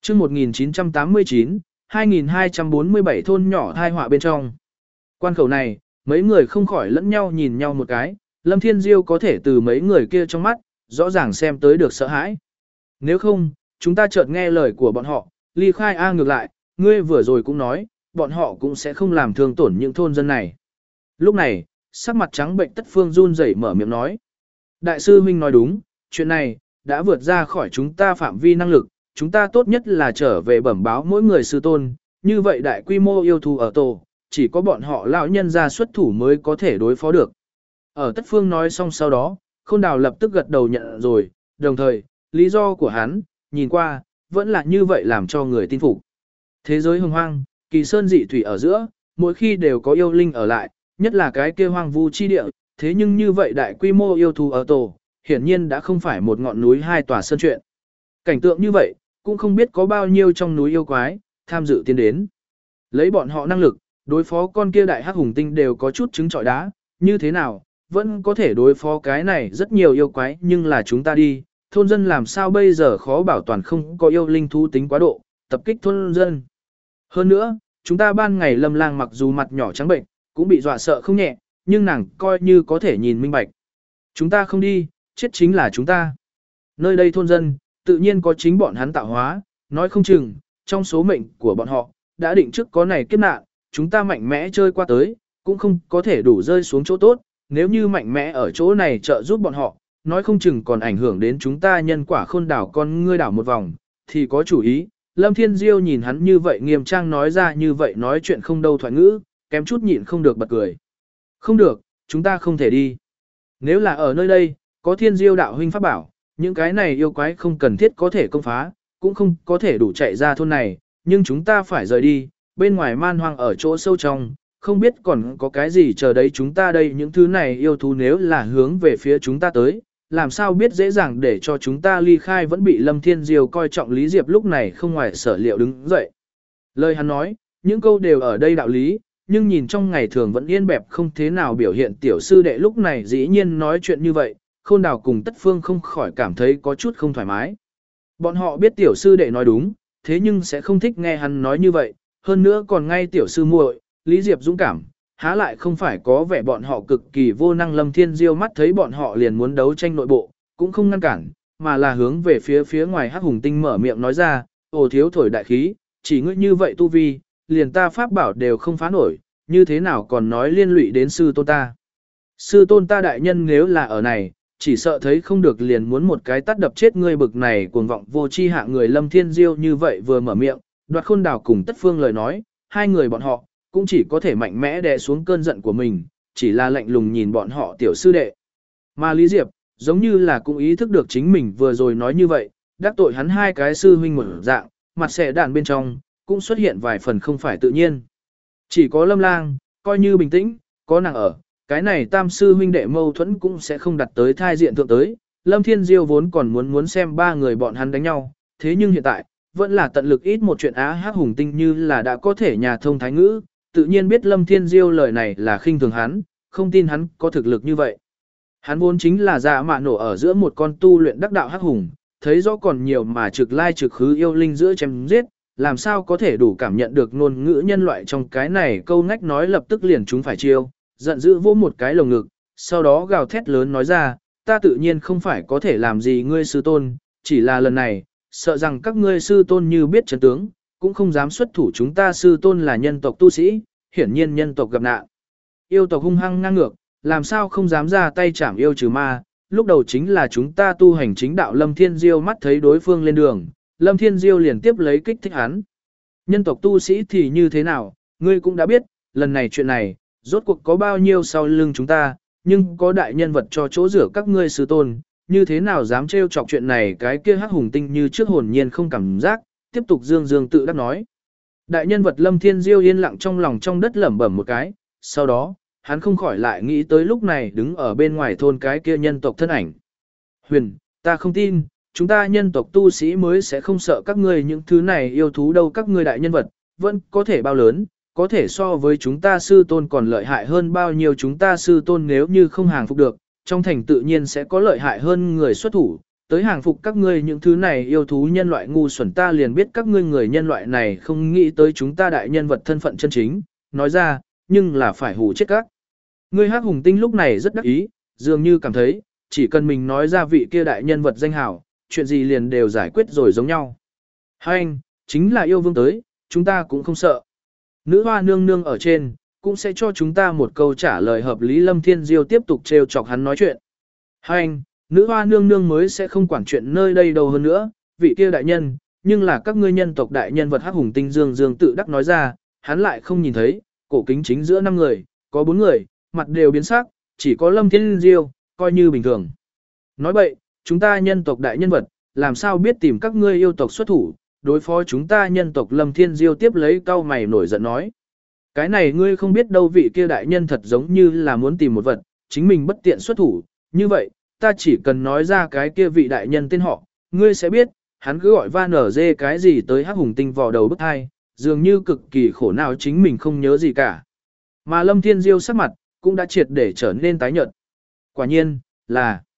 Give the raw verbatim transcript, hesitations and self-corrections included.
chương một nghìn chín trăm tám mươi chín, hai nghìn hai trăm bốn mươi bảy thôn nhỏ thai họa bên trong. Quan khẩu này, mấy người không khỏi lẫn nhau nhìn nhau một cái, Lâm Thiên Diêu có thể từ mấy người kia trong mắt, rõ ràng xem tới được sợ hãi. Nếu không, chúng ta chợt nghe lời của bọn họ, ly khai A ngược lại, ngươi vừa rồi cũng nói, bọn họ cũng sẽ không làm thương tổn những thôn dân này. Lúc này, sắc mặt trắng bệnh Tất Phương run rẩy mở miệng nói. Đại sư huynh nói đúng, chuyện này, đã vượt ra khỏi chúng ta phạm vi năng lực, chúng ta tốt nhất là trở về bẩm báo mỗi người sư tôn, như vậy đại quy mô yêu thú ở tổ, chỉ có bọn họ lão nhân ra xuất thủ mới có thể đối phó được. Ở Tất Phương nói xong sau đó, Khôn Đào lập tức gật đầu nhận rồi, đồng thời, lý do của hắn, nhìn qua, vẫn là như vậy làm cho người tin phục. Thế giới hồng hoang, kỳ sơn dị thủy ở giữa, mỗi khi đều có yêu linh ở lại, nhất là cái kia hoang vu chi địa, thế nhưng như vậy đại quy mô yêu thú ở tổ, hiển nhiên đã không phải một ngọn núi hai tòa sơn chuyện. Cảnh tượng như vậy, cũng không biết có bao nhiêu trong núi yêu quái, tham dự tiến đến. Lấy bọn họ năng lực, đối phó con kia đại hắc hùng tinh đều có chút trứng trọi đá, như thế nào, vẫn có thể đối phó cái này rất nhiều yêu quái, nhưng là chúng ta đi, thôn dân làm sao bây giờ khó bảo toàn không có yêu linh thú tính quá độ, tập kích thôn dân. Hơn nữa, chúng ta ban ngày Lâm Lang mặc dù mặt nhỏ trắng bệnh, cũng bị dọa sợ không nhẹ, nhưng nàng coi như có thể nhìn minh bạch. Chúng ta không đi, chết chính là chúng ta. Nơi đây thôn dân, tự nhiên có chính bọn hắn tạo hóa, nói không chừng, trong số mệnh của bọn họ, đã định trước có này kiếp nạn, chúng ta mạnh mẽ chơi qua tới, cũng không có thể đủ rơi xuống chỗ tốt, nếu như mạnh mẽ ở chỗ này trợ giúp bọn họ, nói không chừng còn ảnh hưởng đến chúng ta nhân quả Khôn đảo con ngươi đảo một vòng, thì có chủ ý. Lâm Thiên Diêu nhìn hắn như vậy nghiêm trang nói ra như vậy nói chuyện không đâu thoại ngữ, kém chút nhịn không được bật cười. Không được, chúng ta không thể đi. Nếu là ở nơi đây, có Thiên Diêu đạo huynh pháp bảo, những cái này yêu quái không cần thiết có thể công phá, cũng không có thể đủ chạy ra thôn này, nhưng chúng ta phải rời đi, bên ngoài man hoang ở chỗ sâu trong, không biết còn có cái gì chờ đấy chúng ta đây, những thứ này yêu thú nếu là hướng về phía chúng ta tới, làm sao biết dễ dàng để cho chúng ta ly khai. Vẫn bị Lâm Thiên Diêu coi trọng Lý Diệp lúc này không ngoài sở liệu đứng dậy. Lời hắn nói, những câu đều ở đây đạo lý, nhưng nhìn trong ngày thường vẫn yên bẹp không thế nào biểu hiện tiểu sư đệ lúc này dĩ nhiên nói chuyện như vậy, Khôn Đào cùng Tất Phương không khỏi cảm thấy có chút không thoải mái. Bọn họ biết tiểu sư đệ nói đúng, thế nhưng sẽ không thích nghe hắn nói như vậy, hơn nữa còn ngay tiểu sư muội, Lý Diệp dũng cảm, há lại không phải có vẻ bọn họ cực kỳ vô năng. Lâm Thiên Diêu mắt thấy bọn họ liền muốn đấu tranh nội bộ, cũng không ngăn cản, mà là hướng về phía phía ngoài hắc hùng tinh mở miệng nói ra, ồ thiếu thổi đại khí, chỉ ngươi như vậy tu vi, liền ta pháp bảo đều không phá nổi, như thế nào còn nói liên lụy đến sư tôn ta. Sư tôn ta đại nhân nếu là ở này, chỉ sợ thấy không được liền muốn một cái tát đập chết ngươi bực này cuồng vọng vô chi hạ người. Lâm Thiên Diêu như vậy vừa mở miệng, Đoạt Khôn Đào cùng Tất Phương lời nói, hai người bọn họ cũng chỉ có thể mạnh mẽ đè xuống cơn giận của mình, chỉ là lạnh lùng nhìn bọn họ tiểu sư đệ. Mà Lý Diệp, giống như là cũng ý thức được chính mình vừa rồi nói như vậy, đắc tội hắn hai cái sư huynh một dạng, mặt xẻ đàn bên trong, cũng xuất hiện vài phần không phải tự nhiên. Chỉ có Lâm Lang, coi như bình tĩnh, có nàng ở, cái này tam sư huynh đệ mâu thuẫn cũng sẽ không đặt tới thai diện thượng tới. Lâm Thiên Diêu vốn còn muốn muốn xem ba người bọn hắn đánh nhau, thế nhưng hiện tại, vẫn là tận lực ít một chuyện. Á hắc hùng tinh như là đã có thể nhà thông thái ngữ, tự nhiên biết Lâm Thiên Diêu lời này là khinh thường hắn, không tin hắn có thực lực như vậy. Hắn vốn chính là dạ mạ nổ ở giữa một con tu luyện đắc đạo hắc hùng, thấy rõ còn nhiều mà trực lai trực khứ yêu linh giữa chém giết, làm sao có thể đủ cảm nhận được ngôn ngữ nhân loại trong cái này câu ngách nói lập tức liền chúng phải chiêu, giận dữ vỗ một cái lồng ngực, sau đó gào thét lớn nói ra, ta tự nhiên không phải có thể làm gì ngươi sư tôn, chỉ là lần này, sợ rằng các ngươi sư tôn như biết chân tướng, cũng không dám xuất thủ. Chúng ta sư tôn là nhân tộc tu sĩ, hiển nhiên nhân tộc gặp nạn. Yêu tộc hung hăng ngang ngược, làm sao không dám ra tay chảm yêu trừ ma, lúc đầu chính là chúng ta tu hành chính đạo. Lâm Thiên Diêu mắt thấy đối phương lên đường, Lâm Thiên Diêu liền tiếp lấy kích thích hắn. Nhân tộc tu sĩ thì như thế nào, ngươi cũng đã biết, lần này chuyện này, rốt cuộc có bao nhiêu sau lưng chúng ta, nhưng có đại nhân vật cho chỗ rửa các ngươi sư tôn, như thế nào dám trêu chọc chuyện này. Cái kia hắc hùng tinh như trước hồn nhiên không cảm giác, tiếp tục dương dương tự đắc nói. Đại nhân vật. Lâm Thiên Diêu yên lặng trong lòng trong đất lẩm bẩm một cái, sau đó, hắn không khỏi lại nghĩ tới lúc này đứng ở bên ngoài thôn cái kia nhân tộc thân ảnh. Huyền, ta không tin, chúng ta nhân tộc tu sĩ mới sẽ không sợ các ngươi những thứ này yêu thú đâu. Các ngươi đại nhân vật, vẫn có thể bao lớn, có thể so với chúng ta sư tôn còn lợi hại hơn bao nhiêu. Chúng ta sư tôn nếu như không hàng phục được, trong thành tự nhiên sẽ có lợi hại hơn người xuất thủ, tới hàng phục các ngươi những thứ này yêu thú nhân loại ngu xuẩn, ta liền biết các ngươi người nhân loại này không nghĩ tới chúng ta đại nhân vật thân phận chân chính, nói ra, nhưng là phải hù chết các. Ngươi Hắc Hùng Tinh lúc này rất đắc ý, dường như cảm thấy, chỉ cần mình nói ra vị kia đại nhân vật danh hào, chuyện gì liền đều giải quyết rồi giống nhau. Hai anh, chính là yêu vương tới, chúng ta cũng không sợ. Nữ hoa nương nương ở trên, cũng sẽ cho chúng ta một câu trả lời hợp lý. Lâm Thiên Diêu tiếp tục trêu chọc hắn nói chuyện. Hai anh, nữ hoa nương nương mới sẽ không quản chuyện nơi đây đâu hơn nữa, vị kia đại nhân, nhưng là các ngươi nhân tộc đại nhân vật Hắc Hùng Tinh Dương Dương tự đắc nói ra, hắn lại không nhìn thấy, cổ kính chính giữa năm người, có bốn người, mặt đều biến sắc, chỉ có Lâm Thiên Diêu, coi như bình thường. Nói bậy, chúng ta nhân tộc đại nhân vật, làm sao biết tìm các ngươi yêu tộc xuất thủ, đối phó chúng ta nhân tộc. Lâm Thiên Diêu tiếp lấy cau mày nổi giận nói. Cái này ngươi không biết đâu, vị kia đại nhân thật giống như là muốn tìm một vật, chính mình bất tiện xuất thủ, như vậy, ta chỉ cần nói ra cái kia vị đại nhân tên họ, ngươi sẽ biết, hắn cứ gọi van ở dê cái gì tới Hắc Hùng Tinh vò đầu bức hai, dường như cực kỳ khổ não chính mình không nhớ gì cả. Mà Lâm Thiên Diêu sắc mặt, cũng đã triệt để trở nên tái nhợt. Quả nhiên, là